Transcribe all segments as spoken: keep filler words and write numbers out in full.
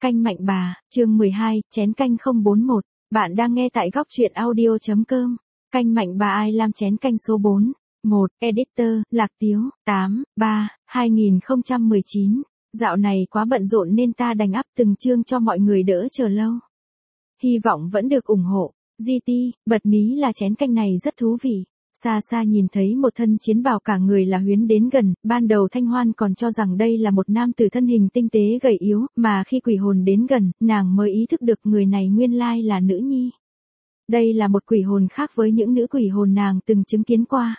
Canh Mạnh Bà, chương mười hai, chén canh không bốn mốt. Bạn đang nghe tại góc truyện audio chấm com. Canh Mạnh Bà ai làm chén canh số bốn. một. Editor, Lạc Tiếu, tám, ba, hai nghìn không trăm mười chín. Dạo này quá bận rộn nên ta đành up từng chương cho mọi người đỡ chờ lâu. Hy vọng vẫn được ủng hộ. giê tê, bật mí là chén canh này rất thú vị. Xa xa nhìn thấy một thân chiến bào cả người là Huyến đến gần, ban đầu Thanh Hoan còn cho rằng đây là một nam tử thân hình tinh tế gầy yếu, mà khi quỷ hồn đến gần, nàng mới ý thức được người này nguyên lai là nữ nhi. Đây là một quỷ hồn khác với những nữ quỷ hồn nàng từng chứng kiến qua.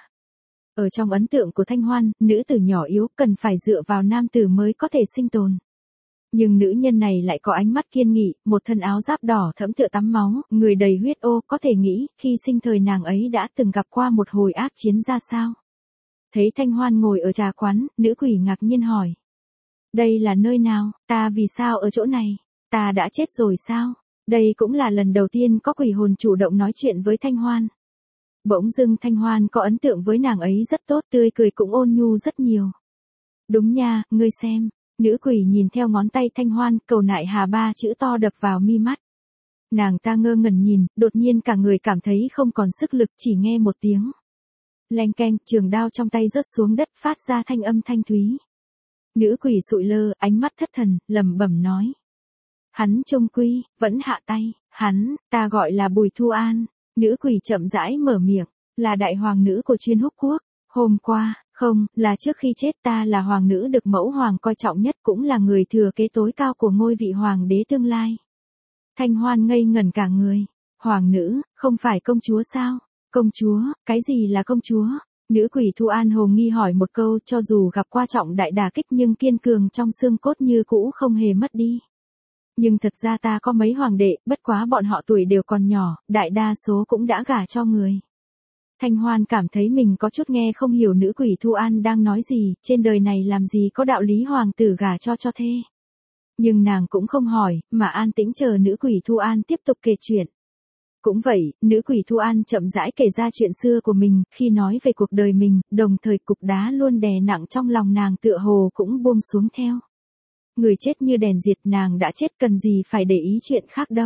Ở trong ấn tượng của Thanh Hoan, nữ tử nhỏ yếu cần phải dựa vào nam tử mới có thể sinh tồn. Nhưng nữ nhân này lại có ánh mắt kiên nghị, một thân áo giáp đỏ thẫm tựa tắm máu, người đầy huyết ô, có thể nghĩ, khi sinh thời nàng ấy đã từng gặp qua một hồi ác chiến ra sao. Thấy Thanh Hoan ngồi ở trà quán, nữ quỷ ngạc nhiên hỏi. Đây là nơi nào, ta vì sao ở chỗ này, ta đã chết rồi sao? Đây cũng là lần đầu tiên có quỷ hồn chủ động nói chuyện với Thanh Hoan. Bỗng dưng Thanh Hoan có ấn tượng với nàng ấy rất tốt, tươi cười cũng ôn nhu rất nhiều. Đúng nha, ngươi xem. Nữ quỷ nhìn theo ngón tay Thanh Hoan, cầu nại hà ba chữ to đập vào mi mắt. Nàng ta ngơ ngẩn nhìn, đột nhiên cả người cảm thấy không còn sức lực, chỉ nghe một tiếng. Leng keng, trường đao trong tay rớt xuống đất phát ra thanh âm thanh thúy. Nữ quỷ sụi lơ, ánh mắt thất thần, lẩm bẩm nói. Hắn trông quy, vẫn hạ tay, hắn, ta gọi là Bùi Thu An. Nữ quỷ chậm rãi mở miệng, là đại hoàng nữ của Chuyên Húc Quốc. Hôm qua, không, là trước khi chết ta là hoàng nữ được mẫu hoàng coi trọng nhất, cũng là người thừa kế tối cao của ngôi vị hoàng đế tương lai. Thanh Hoan ngây ngẩn cả người. Hoàng nữ, không phải công chúa sao? Công chúa, cái gì là công chúa? Nữ quỷ Thu An hồ nghi hỏi một câu, cho dù gặp qua trọng đại đả kích nhưng kiên cường trong xương cốt như cũ không hề mất đi. Nhưng thật ra ta có mấy hoàng đệ, bất quá bọn họ tuổi đều còn nhỏ, đại đa số cũng đã gả cho người. Thanh Hoan cảm thấy mình có chút nghe không hiểu nữ quỷ Thu An đang nói gì, trên đời này làm gì có đạo lý hoàng tử gả cho cho thê. Nhưng nàng cũng không hỏi, mà an tĩnh chờ nữ quỷ Thu An tiếp tục kể chuyện. Cũng vậy, nữ quỷ Thu An chậm rãi kể ra chuyện xưa của mình, khi nói về cuộc đời mình, đồng thời cục đá luôn đè nặng trong lòng nàng tựa hồ cũng buông xuống theo. Người chết như đèn diệt, nàng đã chết cần gì phải để ý chuyện khác đâu.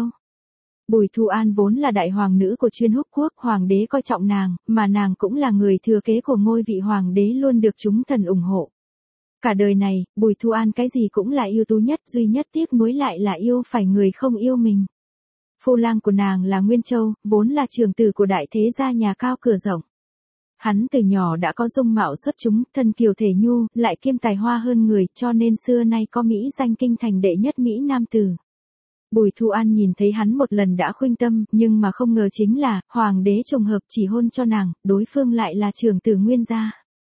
Bùi Thu An vốn là đại hoàng nữ của Chuyên Húc Quốc, hoàng đế coi trọng nàng, mà nàng cũng là người thừa kế của ngôi vị hoàng đế luôn được chúng thần ủng hộ. Cả đời này, Bùi Thu An cái gì cũng là ưu tú nhất, duy nhất tiếc nuối lại là yêu phải người không yêu mình. Phu lang của nàng là Nguyên Châu, vốn là trưởng tử của đại thế gia nhà cao cửa rộng. Hắn từ nhỏ đã có dung mạo xuất chúng, thân kiều thể nhu, lại kiêm tài hoa hơn người, cho nên xưa nay có mỹ danh kinh thành đệ nhất mỹ nam tử. Bùi Thu An nhìn thấy hắn một lần đã khuynh tâm, nhưng mà không ngờ chính là, hoàng đế trùng hợp chỉ hôn cho nàng, đối phương lại là trưởng tử Nguyên gia.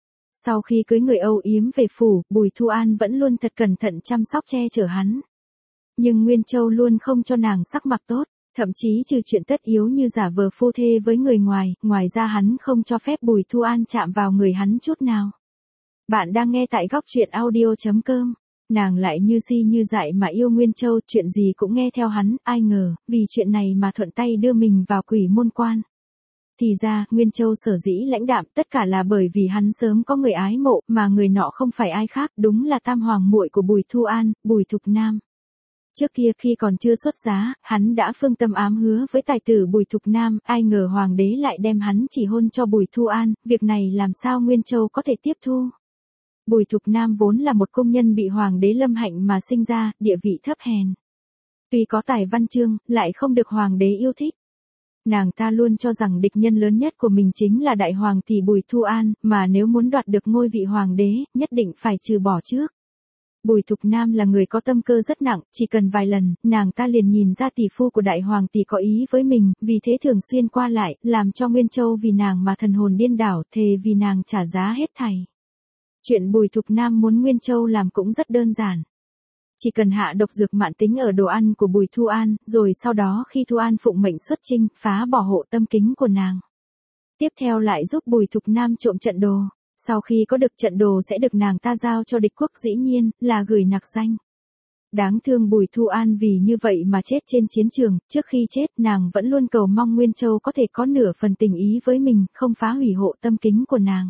Sau khi cưới người âu yếm về phủ, Bùi Thu An vẫn luôn thật cẩn thận chăm sóc che chở hắn. Nhưng Nguyên Châu luôn không cho nàng sắc mặt tốt, thậm chí trừ chuyện tất yếu như giả vờ phu thê với người ngoài, ngoài ra hắn không cho phép Bùi Thu An chạm vào người hắn chút nào. Bạn đang nghe tại góc truyện audio chấm com. Nàng lại như si như dại mà yêu Nguyên Châu, chuyện gì cũng nghe theo hắn, ai ngờ, vì chuyện này mà thuận tay đưa mình vào quỷ môn quan. Thì ra, Nguyên Châu sở dĩ lãnh đạm, tất cả là bởi vì hắn sớm có người ái mộ, mà người nọ không phải ai khác, đúng là tam hoàng muội của Bùi Thu An, Bùi Thục Nam. Trước kia khi còn chưa xuất giá, hắn đã phương tâm ám hứa với tài tử Bùi Thục Nam, ai ngờ hoàng đế lại đem hắn chỉ hôn cho Bùi Thu An, việc này làm sao Nguyên Châu có thể tiếp thu. Bùi Thục Nam vốn là một công nhân bị hoàng đế lâm hạnh mà sinh ra, địa vị thấp hèn. Tuy có tài văn chương, lại không được hoàng đế yêu thích. Nàng ta luôn cho rằng địch nhân lớn nhất của mình chính là đại hoàng tỷ Bùi Thu An, mà nếu muốn đoạt được ngôi vị hoàng đế, nhất định phải trừ bỏ trước. Bùi Thục Nam là người có tâm cơ rất nặng, chỉ cần vài lần, nàng ta liền nhìn ra tỷ phu của đại hoàng tỷ có ý với mình, vì thế thường xuyên qua lại, làm cho Nguyên Châu vì nàng mà thần hồn điên đảo, thề vì nàng trả giá hết thảy. Chuyện Bùi Thục Nam muốn Nguyên Châu làm cũng rất đơn giản. Chỉ cần hạ độc dược mãn tính ở đồ ăn của Bùi Thu An, rồi sau đó khi Thu An phụng mệnh xuất chinh, phá bỏ hộ tâm kính của nàng. Tiếp theo lại giúp Bùi Thục Nam trộm trận đồ. Sau khi có được trận đồ sẽ được nàng ta giao cho địch quốc, dĩ nhiên, là gửi nặc danh. Đáng thương Bùi Thu An vì như vậy mà chết trên chiến trường, trước khi chết nàng vẫn luôn cầu mong Nguyên Châu có thể có nửa phần tình ý với mình, không phá hủy hộ tâm kính của nàng.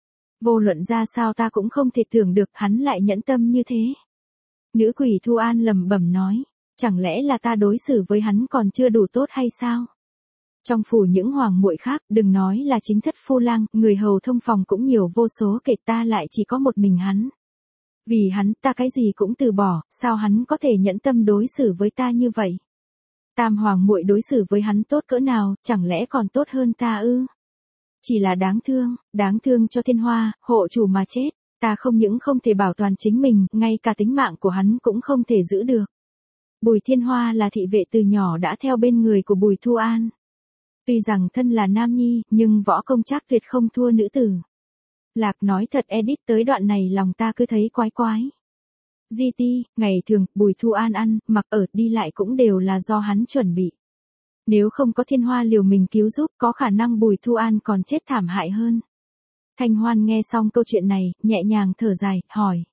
Vô luận ra sao ta cũng không thể tưởng được hắn lại nhẫn tâm như thế. Nữ quỷ Thu An lẩm bẩm nói. Chẳng lẽ là ta đối xử với hắn còn chưa đủ tốt hay sao? Trong phủ những hoàng muội khác, đừng nói là chính thất phu lang, người hầu thông phòng cũng nhiều vô số kể, ta lại chỉ có một mình hắn. Vì hắn ta cái gì cũng từ bỏ, sao hắn có thể nhẫn tâm đối xử với ta như vậy? Tam hoàng muội đối xử với hắn tốt cỡ nào, chẳng lẽ còn tốt hơn ta ư? Chỉ là đáng thương, đáng thương cho Thiên Hoa, hộ chủ mà chết, ta không những không thể bảo toàn chính mình, ngay cả tính mạng của hắn cũng không thể giữ được. Bùi Thiên Hoa là thị vệ từ nhỏ đã theo bên người của Bùi Thu An. Tuy rằng thân là nam nhi, nhưng võ công chắc tuyệt không thua nữ tử. Lạc nói thật, edit tới đoạn này lòng ta cứ thấy quái quái. giê tê, ngày thường, Bùi Thu An ăn, mặc ở, đi lại cũng đều là do hắn chuẩn bị. Nếu không có Thiên Hoa liều mình cứu giúp, có khả năng Bùi Thu An còn chết thảm hại hơn. Thanh Hoan nghe xong câu chuyện này, nhẹ nhàng thở dài, hỏi.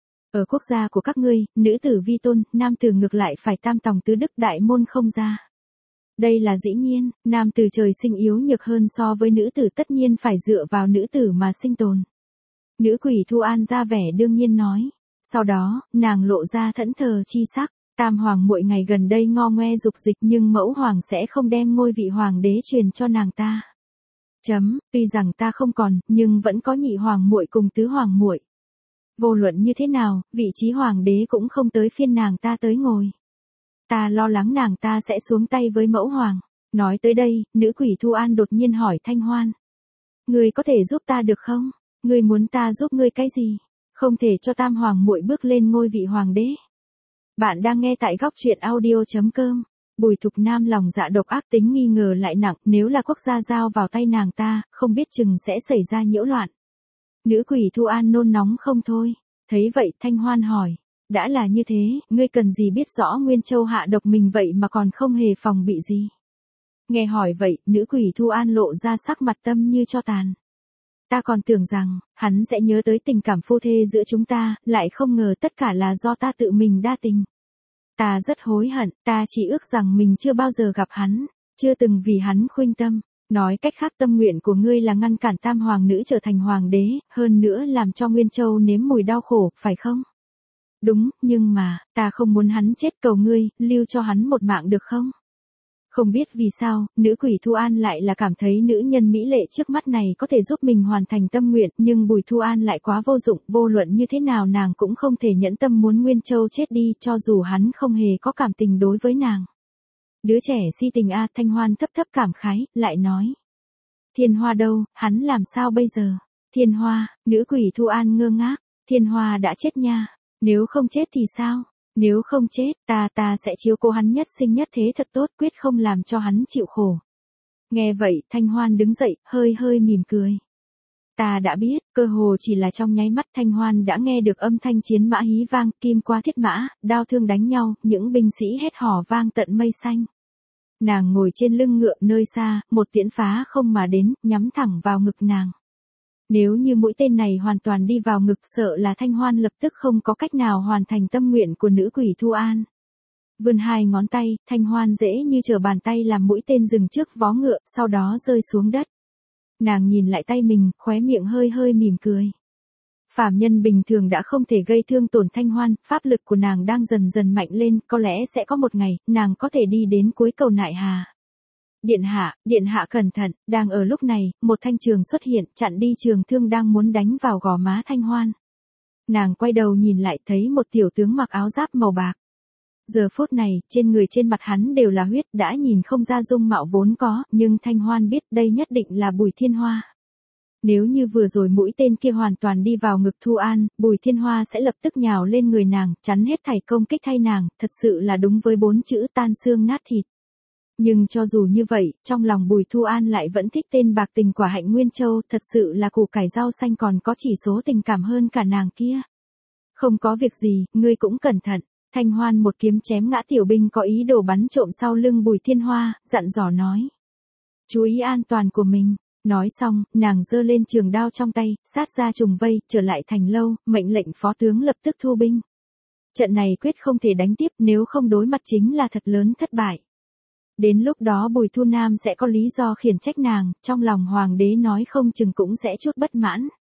Ở quốc gia của các ngươi, nữ tử vi tôn, nam tử ngược lại phải tam tòng tứ đức đại môn không ra. Đây là dĩ nhiên, nam tử trời sinh yếu nhược hơn so với nữ tử, tất nhiên phải dựa vào nữ tử mà sinh tồn. Nữ quỷ Thu An ra vẻ đương nhiên nói. Sau đó, nàng lộ ra thẫn thờ chi sắc. Tam hoàng muội ngày gần đây ngo ngoe dục dịch, nhưng mẫu hoàng sẽ không đem ngôi vị hoàng đế truyền cho nàng ta. Chấm, tuy rằng ta không còn, nhưng vẫn có nhị hoàng muội cùng tứ hoàng muội. Vô luận như thế nào, vị trí hoàng đế cũng không tới phiên nàng ta tới ngồi. Ta lo lắng nàng ta sẽ xuống tay với mẫu hoàng. Nói tới đây, nữ quỷ Thu An đột nhiên hỏi Thanh Hoan. Ngươi có thể giúp ta được không? Ngươi muốn ta giúp ngươi cái gì? Không thể cho tam hoàng muội bước lên ngôi vị hoàng đế. Bạn đang nghe tại góc truyện audio chấm com. Bùi Thục Nam lòng dạ độc ác, tính nghi ngờ lại nặng, nếu là quốc gia giao vào tay nàng ta, không biết chừng sẽ xảy ra nhiễu loạn. Nữ quỷ Thu An nôn nóng không thôi. Thấy vậy, Thanh Hoan hỏi. Đã là như thế, ngươi cần gì biết rõ Nguyên Châu hạ độc mình vậy mà còn không hề phòng bị gì? Nghe hỏi vậy, nữ quỷ Thu An lộ ra sắc mặt tâm như cho tàn. Ta còn tưởng rằng, hắn sẽ nhớ tới tình cảm phu thê giữa chúng ta, lại không ngờ tất cả là do ta tự mình đa tình. Ta rất hối hận, ta chỉ ước rằng mình chưa bao giờ gặp hắn, chưa từng vì hắn khuynh tâm. Nói cách khác, tâm nguyện của ngươi là ngăn cản tam hoàng nữ trở thành hoàng đế, hơn nữa làm cho Nguyên Châu nếm mùi đau khổ, phải không? Đúng, nhưng mà, ta không muốn hắn chết, cầu ngươi, lưu cho hắn một mạng được không? Không biết vì sao, nữ quỷ Thu An lại là cảm thấy nữ nhân mỹ lệ trước mắt này có thể giúp mình hoàn thành tâm nguyện, nhưng Bùi Thu An lại quá vô dụng, vô luận như thế nào nàng cũng không thể nhẫn tâm muốn Nguyên Châu chết đi, cho dù hắn không hề có cảm tình đối với nàng. Đứa trẻ si tình a, Thanh Hoan thấp thấp cảm khái, lại nói. Thiên Hoa đâu, hắn làm sao bây giờ? Thiên Hoa, nữ quỷ Thu An ngơ ngác, Thiên Hoa đã chết nha, nếu không chết thì sao? Nếu không chết, ta ta sẽ chiếu cố hắn nhất sinh nhất thế thật tốt, quyết không làm cho hắn chịu khổ. Nghe vậy, Thanh Hoan đứng dậy, hơi hơi mỉm cười. Ta đã biết, cơ hồ chỉ là trong nháy mắt Thanh Hoan đã nghe được âm thanh chiến mã hí vang, kim qua thiết mã, đao thương đánh nhau, những binh sĩ hét hò vang tận mây xanh. Nàng ngồi trên lưng ngựa nơi xa, một tiễn phá không mà đến, nhắm thẳng vào ngực nàng. Nếu như mũi tên này hoàn toàn đi vào ngực, sợ là Thanh Hoan lập tức không có cách nào hoàn thành tâm nguyện của nữ quỷ Thu An. Vươn hai ngón tay, Thanh Hoan dễ như trở bàn tay làm mũi tên dừng trước vó ngựa, sau đó rơi xuống đất. Nàng nhìn lại tay mình, khóe miệng hơi hơi mỉm cười. Phàm nhân bình thường đã không thể gây thương tổn Thanh Hoan, pháp lực của nàng đang dần dần mạnh lên, có lẽ sẽ có một ngày, nàng có thể đi đến cuối cầu nại hà. Điện hạ, điện hạ cẩn thận, đang ở lúc này, một thanh trường xuất hiện, chặn đi trường thương đang muốn đánh vào gò má Thanh Hoan. Nàng quay đầu nhìn lại, thấy một tiểu tướng mặc áo giáp màu bạc. Giờ phút này, trên người trên mặt hắn đều là huyết, đã nhìn không ra dung mạo vốn có, nhưng Thanh Hoan biết đây nhất định là Bùi Thiên Hoa. Nếu như vừa rồi mũi tên kia hoàn toàn đi vào ngực Thu An, Bùi Thiên Hoa sẽ lập tức nhào lên người nàng, chắn hết thảy công kích thay nàng, thật sự là đúng với bốn chữ tan xương nát thịt. Nhưng cho dù như vậy, trong lòng Bùi Thu An lại vẫn thích tên bạc tình quả hạnh Nguyên Châu, thật sự là củ cải rau xanh còn có chỉ số tình cảm hơn cả nàng kia. Không có việc gì, ngươi cũng cẩn thận. Thanh Hoan một kiếm chém ngã tiểu binh có ý đồ bắn trộm sau lưng Bùi Thiên Hoa, dặn dò nói. Chú ý an toàn của mình. Nói xong, nàng giơ lên trường đao trong tay, sát ra trùng vây, trở lại thành lâu, mệnh lệnh phó tướng lập tức thu binh. Trận này quyết không thể đánh tiếp, nếu không đối mặt chính là thật lớn thất bại. Đến lúc đó Bùi Thu Nam sẽ có lý do khiển trách nàng, trong lòng hoàng đế nói không chừng cũng sẽ chút bất mãn.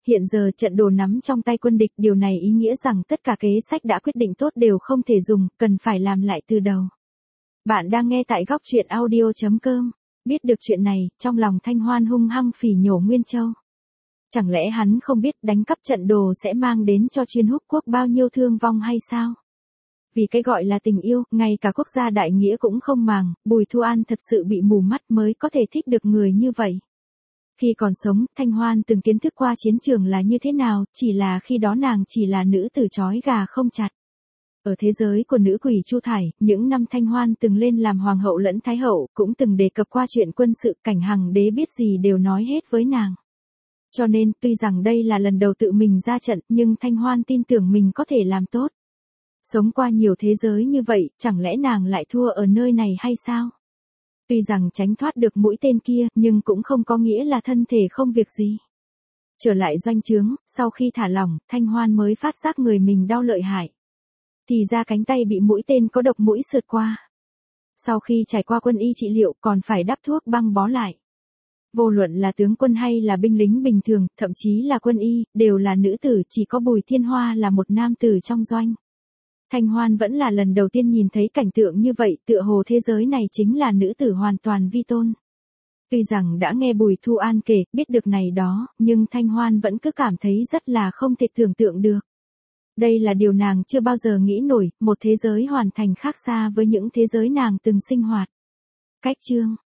hiện giờ trận đồ nắm trong tay quân địch, điều này ý nghĩa rằng tất cả kế sách đã quyết định tốt đều không thể dùng, cần phải làm lại từ đầu. Bạn đang nghe tại góc truyện audio chấm com. Biết được chuyện này, trong lòng Thanh Hoan hung hăng phỉ nhổ Nguyên Châu. Chẳng lẽ hắn không biết đánh cắp trận đồ sẽ mang đến cho Chuyên Húc quốc bao nhiêu thương vong hay sao? Vì cái gọi là tình yêu, ngay cả quốc gia đại nghĩa cũng không màng, Bùi Thu An thật sự bị mù mắt mới có thể thích được người như vậy. Khi còn sống, Thanh Hoan từng kiến thức qua chiến trường là như thế nào, chỉ là khi đó nàng chỉ là nữ tử trói gà không chặt. Ở thế giới của nữ quỷ Chu Thải, những năm Thanh Hoan từng lên làm hoàng hậu lẫn thái hậu, cũng từng đề cập qua chuyện quân sự, Cảnh Hằng đế biết gì đều nói hết với nàng. Cho nên, tuy rằng đây là lần đầu tự mình ra trận, nhưng Thanh Hoan tin tưởng mình có thể làm tốt. Sống qua nhiều thế giới như vậy, chẳng lẽ nàng lại thua ở nơi này hay sao? Tuy rằng tránh thoát được mũi tên kia, nhưng cũng không có nghĩa là thân thể không việc gì. Trở lại doanh trướng, sau khi thả lỏng, Thanh Hoan mới phát giác người mình đau lợi hại. Thì ra cánh tay bị mũi tên có độc mũi sượt qua. Sau khi trải qua quân y trị liệu còn phải đắp thuốc băng bó lại. Vô luận là tướng quân hay là binh lính bình thường, thậm chí là quân y, đều là nữ tử, chỉ có Bùi Thiên Hoa là một nam tử trong doanh. Thanh Hoan vẫn là lần đầu tiên nhìn thấy cảnh tượng như vậy, tựa hồ thế giới này chính là nữ tử hoàn toàn vi tôn. Tuy rằng đã nghe Bùi Thu An kể, biết được này đó, nhưng Thanh Hoan vẫn cứ cảm thấy rất là không thể tưởng tượng được. Đây là điều nàng chưa bao giờ nghĩ nổi, một thế giới hoàn thành khác xa với những thế giới nàng từng sinh hoạt. Cách chương